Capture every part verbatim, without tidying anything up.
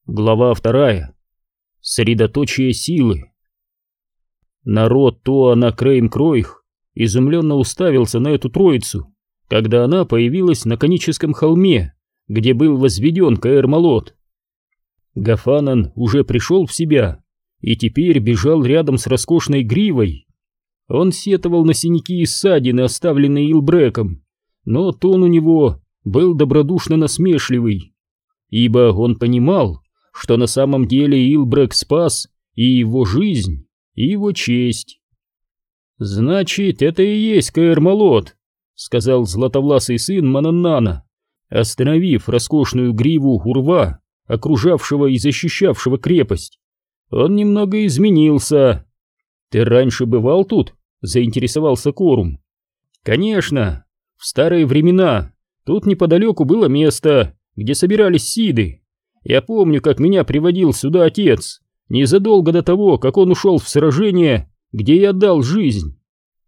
Глава вторая. Средоточие силы. Народ Туана Крейн-Кройх изумленно уставился на эту троицу, когда она появилась на коническом холме, где был возведен Каэр-Малот. Гофанан уже пришел в себя и теперь бежал рядом с роскошной гривой. Он сетовал на синяки и ссадины, оставленные Илбреком, но тон у него был добродушно насмешливый, ибо он понимал, что на самом деле Илбрек спас и его жизнь, и его честь. «Значит, это и есть Каэр-Малот», — сказал златовласый сын Мананнана, остановив роскошную гриву урва, окружавшего и защищавшего крепость. «Он немного изменился». «Ты раньше бывал тут?» — заинтересовался Корум. «Конечно. В старые времена тут неподалеку было место, где собирались сиды. Я помню, как меня приводил сюда отец, незадолго до того, как он ушел в сражение, где я отдал жизнь».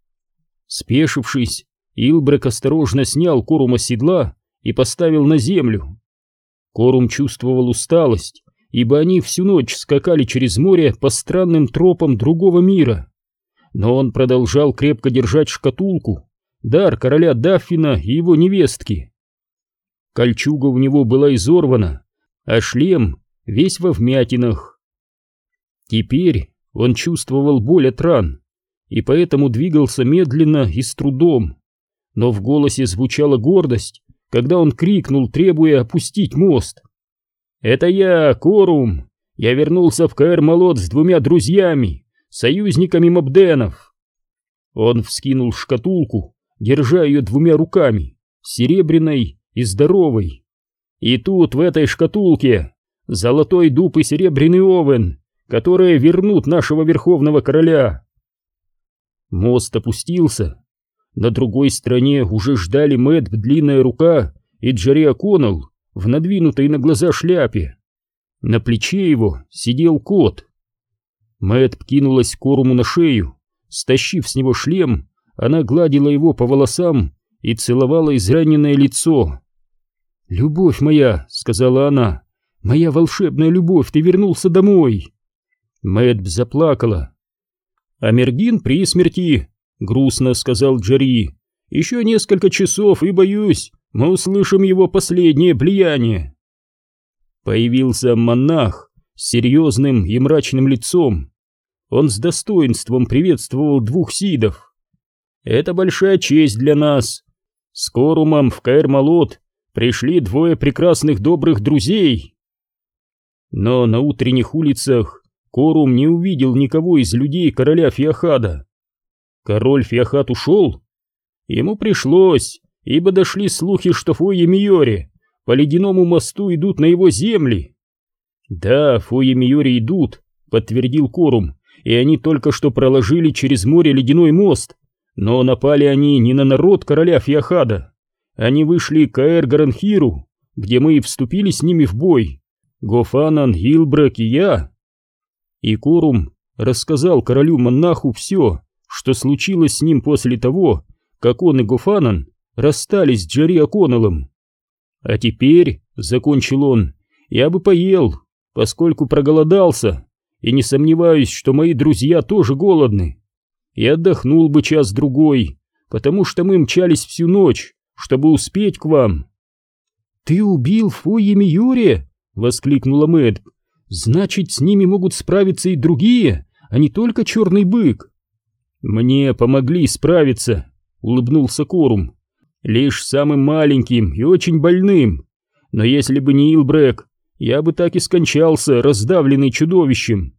Спешившись, Илбрек осторожно снял Корума с седла и поставил на землю. Корум чувствовал усталость, ибо они всю ночь скакали через море по странным тропам другого мира. Но он продолжал крепко держать шкатулку, дар короля Даффина и его невестки. Кольчуга у него была изорвана, а шлем весь во вмятинах. Теперь он чувствовал боль от ран, и поэтому двигался медленно и с трудом, но в голосе звучала гордость, когда он крикнул, требуя опустить мост. «Это я, Корум! Я вернулся в Каэр-Малот с двумя друзьями, союзниками Мобденов!» Он вскинул шкатулку, держа ее двумя руками, серебряной и здоровой. «И тут, в этой шкатулке, золотой дуб и серебряный овен, которые вернут нашего верховного короля». Мост опустился. На другой стороне уже ждали Мэтт Длинная Рука и Джерри О'Коннелл в надвинутой на глаза шляпе. На плече его сидел кот. Мэтт кинулась Коруму на шею. Стащив с него шлем, она гладила его по волосам и целовала израненное лицо. «Любовь моя», — сказала она, — «моя волшебная любовь, ты вернулся домой». Мэтт заплакала. «Амергин при смерти», — грустно сказал Джерри. «Еще несколько часов, и, боюсь, мы услышим его последнее влияние». Появился монах с серьезным и мрачным лицом. Он с достоинством приветствовал двух сидов. «Это большая честь для нас. С Корумом в Каэр-Малот пришли двое прекрасных добрых друзей». Но на утренних улицах Корум не увидел никого из людей короля Фиахада. Король Фиахад ушел? Ему пришлось, ибо дошли слухи, что Фойе-Миори по ледяному мосту идут на его земли. «Да, Фойе-Миори идут», — подтвердил Корум, «и они только что проложили через море ледяной мост, но напали они не на народ короля Фиахада. Они вышли к Каэр-Гаранхиру, где мы и вступили с ними в бой, Гофанан, Илбрек и я». И Корум рассказал королю-монаху все, что случилось с ним после того, как он и Гофанан расстались с Джерри О'Коннеллом. «А теперь, — закончил он, — я бы поел, поскольку проголодался, и не сомневаюсь, что мои друзья тоже голодны. И отдохнул бы час-другой, потому что мы мчались всю ночь, чтобы успеть к вам». «Ты убил Фойе-Миори?» — воскликнула Мэтт. «Значит, с ними могут справиться и другие, а не только черный бык». «Мне помогли справиться», — улыбнулся Корум, — «лишь самым маленьким и очень больным. Но если бы не Илбрек, я бы так и скончался, раздавленный чудовищем».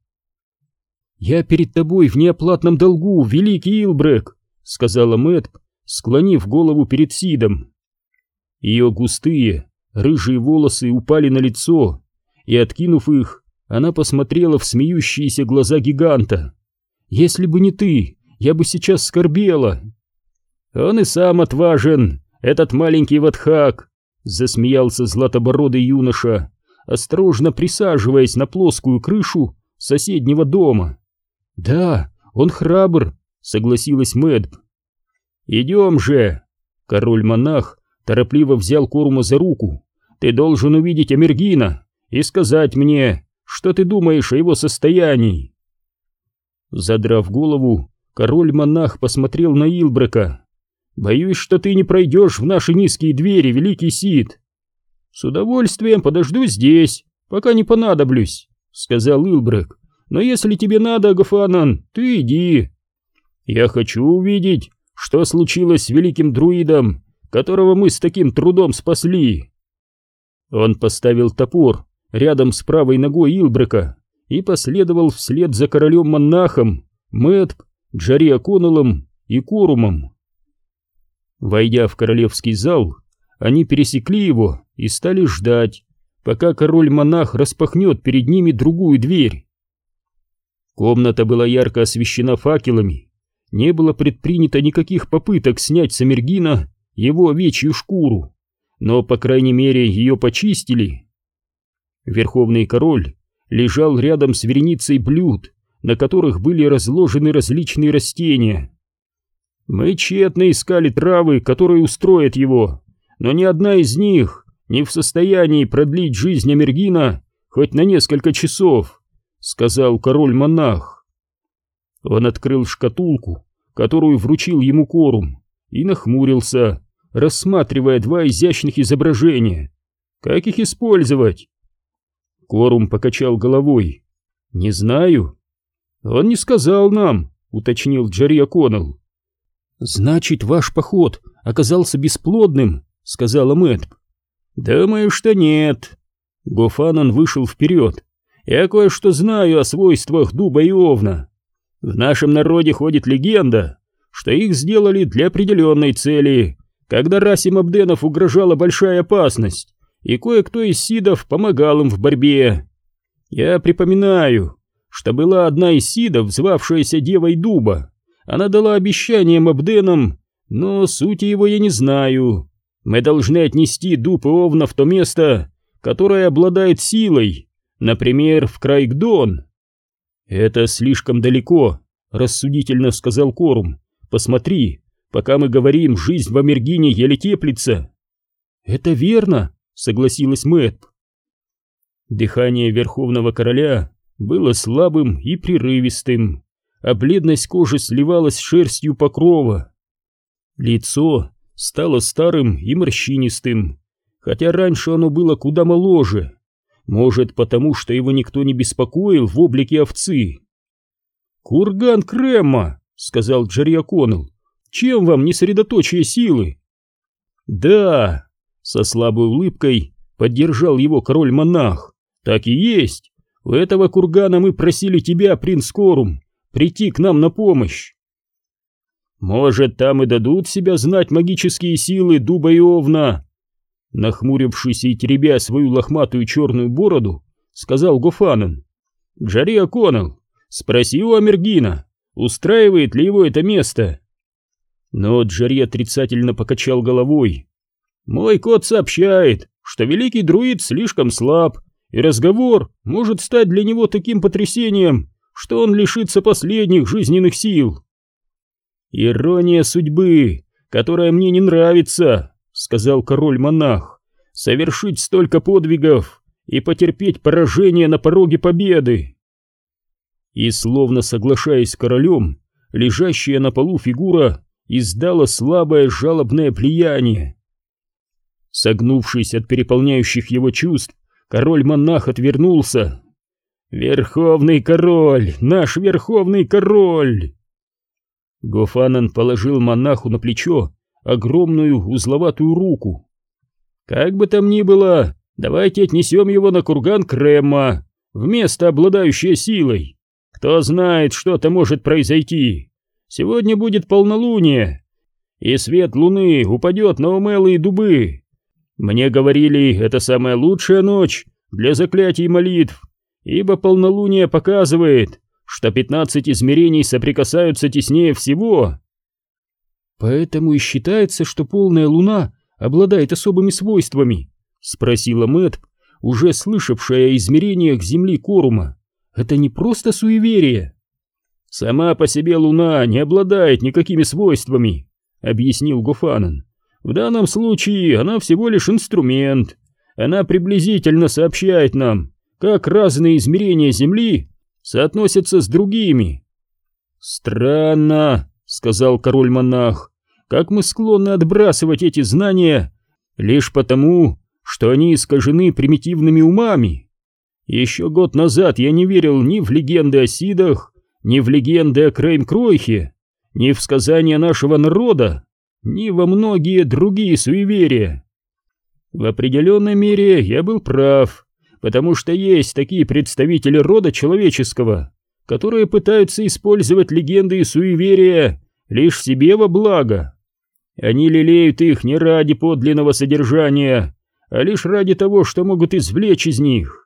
«Я перед тобой в неоплатном долгу, великий Илбрек», — сказала Мэтт, склонив голову перед Сидом. Ее густые, рыжие волосы упали на лицо, и, откинув их, она посмотрела в смеющиеся глаза гиганта. «Если бы не ты, я бы сейчас скорбела». «Он и сам отважен, этот маленький ватхак», — засмеялся златобородый юноша, осторожно присаживаясь на плоскую крышу соседнего дома. «Да, он храбр», — согласилась Мэтт. «Идем же!» Король-монах торопливо взял Корума за руку. «Ты должен увидеть Амергина и сказать мне, что ты думаешь о его состоянии». Задрав голову, король-монах посмотрел на Илбрека. «Боюсь, что ты не пройдешь в наши низкие двери, великий Сид». «С удовольствием подожду здесь, пока не понадоблюсь», — сказал Илбрек. «Но если тебе надо, Гофанан, ты иди. Я хочу увидеть, что случилось с великим друидом, которого мы с таким трудом спасли». Он поставил топор рядом с правой ногой Илбрека и последовал вслед за королем-монахом, Мэтп, Джарри О'Коннеллом и Корумом. Войдя в королевский зал, они пересекли его и стали ждать, пока король-монах распахнет перед ними другую дверь. Комната была ярко освещена факелами, не было предпринято никаких попыток снять с Амергина его овечью шкуру, но, по крайней мере, ее почистили. Верховный король лежал рядом с вереницей блюд, на которых были разложены различные растения. Мы тщетно искали травы, которые устроят его, но ни одна из них не в состоянии продлить жизнь Амергина хоть на несколько часов, сказал король-монах. Он открыл шкатулку, которую вручил ему Корум, и нахмурился, рассматривая два изящных изображения. Как их использовать? Корум покачал головой. «Не знаю». «Он не сказал нам», — уточнил Джарри О'Коннелл. «Значит, ваш поход оказался бесплодным», — сказала Мэтп. «Думаю, что нет». Гофанан вышел вперед. «Я кое-что знаю о свойствах дуба и овна. В нашем народе ходит легенда, что их сделали для определенной цели, когда расе Мобденов угрожала большая опасность, и кое-кто из сидов помогал им в борьбе. Я припоминаю, что была одна из сидов, звавшаяся Девой Дуба. Она дала обещание Мобденам, но сути его я не знаю. Мы должны отнести дуб и овна в то место, которое обладает силой, например, в Крайгдон». «Это слишком далеко», — рассудительно сказал Корум. «Посмотри, пока мы говорим, жизнь в Амергине еле теплится». «Это верно», — согласилась Мэтп. Дыхание Верховного Короля было слабым и прерывистым, а бледность кожи сливалась с шерстью покрова. Лицо стало старым и морщинистым, хотя раньше оно было куда моложе, может, потому что его никто не беспокоил в облике овцы. «Курган Кремма», — сказал Джарри О'Коннелл, — «чем вам не средоточие силы?» «Да», — со слабой улыбкой поддержал его король-монах, — «так и есть. У этого кургана мы просили тебя, принц Корум, прийти к нам на помощь». «Может, там и дадут себя знать магические силы дуба и овна?» Нахмурившись и теребя свою лохматую черную бороду, сказал Гофанан. «Джарри О'Коннелл, спроси у Амергина, устраивает ли его это место». Но Джарри отрицательно покачал головой. «Мой кот сообщает, что великий друид слишком слаб, и разговор может стать для него таким потрясением, что он лишится последних жизненных сил». «Ирония судьбы, которая мне не нравится», — сказал король-монах, — «совершить столько подвигов и потерпеть поражение на пороге победы». И, словно соглашаясь с королем, лежащая на полу фигура издала слабое жалобное плияние. Согнувшись от переполняющих его чувств, король-монах отвернулся. «Верховный король! Наш верховный король!» Гофанан положил монаху на плечо огромную узловатую руку. «Как бы там ни было, давайте отнесем его на курган Кремма, в место, обладающее силой. Кто знает, что-то может произойти. Сегодня будет полнолуние, и свет луны упадет на умелые дубы. Мне говорили, это самая лучшая ночь для заклятий и молитв, ибо полнолуние показывает, что пятнадцать измерений соприкасаются теснее всего». «Поэтому и считается, что полная луна обладает особыми свойствами?» — спросила Мэтп, уже слышавшая о измерениях земли Корума. «Это не просто суеверие». «Сама по себе луна не обладает никакими свойствами», — объяснил Гофанан. «В данном случае она всего лишь инструмент, Она приблизительно сообщает нам, как разные измерения Земли соотносятся с другими. «Странно», — сказал король-монах, — «как мы склонны отбрасывать эти знания лишь потому, что они искажены примитивными умами. Еще год назад я не верил ни в легенды о Сидах, ни в легенды о Крейм-Кройхе, ни в сказания нашего народа, ни во многие другие суеверия. В определенной мере я был прав, потому что есть такие представители рода человеческого, которые пытаются использовать легенды и суеверия лишь себе во благо. Они лелеют их не ради подлинного содержания, а лишь ради того, что могут извлечь из них.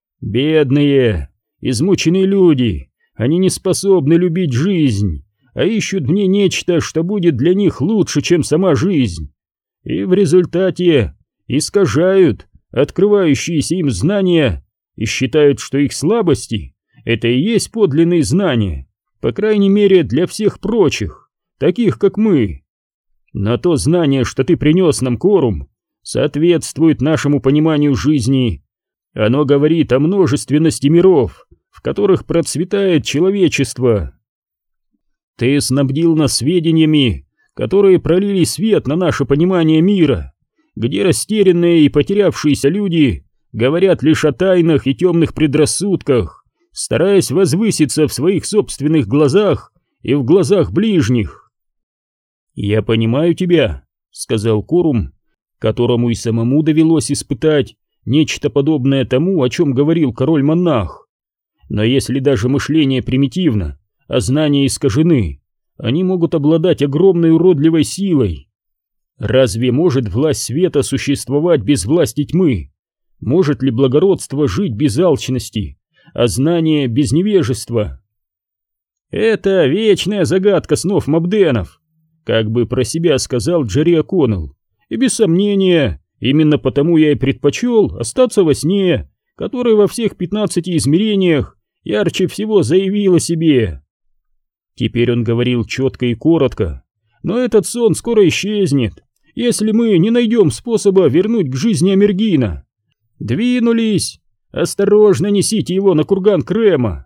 Бедные, измученные люди, они не способны любить жизнь, а ищут в ней нечто, что будет для них лучше, чем сама жизнь, и в результате искажают открывающиеся им знания и считают, что их слабости — это и есть подлинные знания, по крайней мере для всех прочих, таких как мы. Но то знание, что ты принес нам, Корум, соответствует нашему пониманию жизни. Оно говорит о множественности миров, в которых процветает человечество. Ты снабдил нас сведениями, которые пролили свет на наше понимание мира, где растерянные и потерявшиеся люди говорят лишь о тайнах и темных предрассудках, стараясь возвыситься в своих собственных глазах и в глазах ближних. «Я понимаю тебя», — сказал Корум, которому и самому довелось испытать нечто подобное тому, о чем говорил король-монах. «Но если даже мышление примитивно, а знания искажены, они могут обладать огромной уродливой силой. Разве может власть света существовать без власти тьмы? Может ли благородство жить без алчности, а знание без невежества?» «Это вечная загадка снов Мобденов», — как бы про себя сказал Джерри О'Коннелл. «И без сомнения, именно потому я и предпочел остаться во сне, который во всех пятнадцати измерениях ярче всего заявил о себе». Теперь он говорил четко и коротко. «Но этот сон скоро исчезнет, если мы не найдем способа вернуть к жизни Амергина. Двинулись! Осторожно несите его на курган Крема!»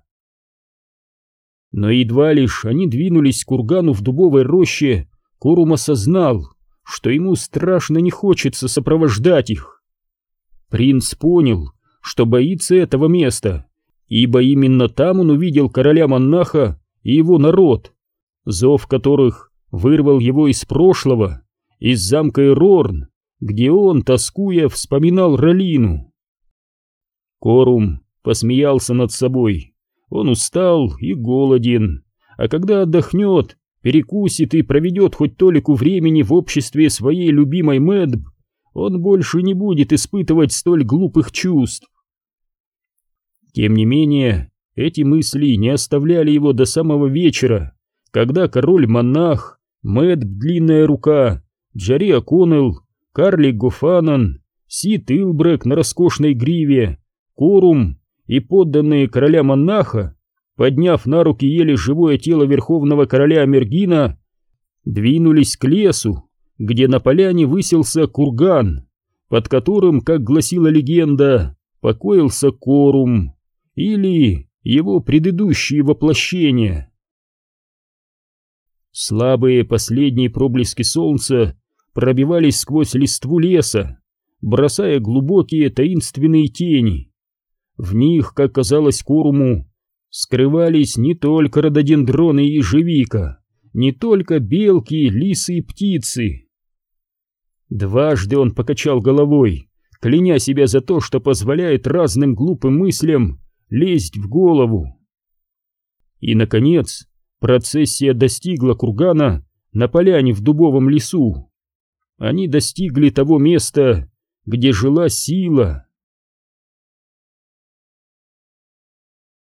Но едва лишь они двинулись к кургану в дубовой роще, Корум осознал, что ему страшно не хочется сопровождать их. Принц понял, что боится этого места, ибо именно там он увидел короля-монаха и его народ, зов которых вырвал его из прошлого, из замка Эрорн, где он, тоскуя, вспоминал Ралину. Корум посмеялся над собой. Он устал и голоден, а когда отдохнет, перекусит и проведет хоть толику времени в обществе своей любимой Мэдб, он больше не будет испытывать столь глупых чувств. Тем не менее, эти мысли не оставляли его до самого вечера, когда король-монах, Мэдб Длинная Рука, Джерри О'Коннелл, карлик Гофанан, Сид Илбрек на роскошной гриве, Корум и подданные короля-монаха, подняв на руки еле живое тело верховного короля Амергина, двинулись к лесу, где на поляне высился курган, под которым, как гласила легенда, покоился Корум или его предыдущие воплощения. Слабые последние проблески солнца пробивались сквозь листву леса, бросая глубокие таинственные тени. В них, как казалось Коруму, скрывались не только рододендроны и ежевика, не только белки, лисы и птицы. Дважды он покачал головой, кляня себя за то, что позволяет разным глупым мыслям лезть в голову. И, наконец, процессия достигла кургана на поляне в дубовом лесу. Они достигли того места, где жила сила.